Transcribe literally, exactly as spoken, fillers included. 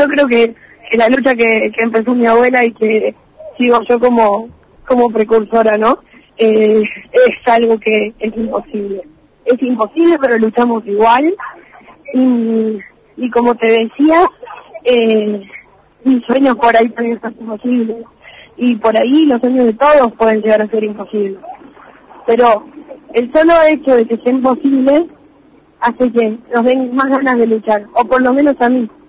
yo creo que, que la lucha que, que empezó mi abuela y que sigo yo como, como precursora, ¿no? Eh, es algo que es imposible. Es imposible, pero luchamos igual. Y, y como te decía, eh, mis sueños por ahí pueden ser imposibles. Y por ahí los sueños de todos pueden llegar a ser imposibles. Pero el solo hecho de que sea imposible hace que nos den más ganas de luchar, o por lo menos a mí.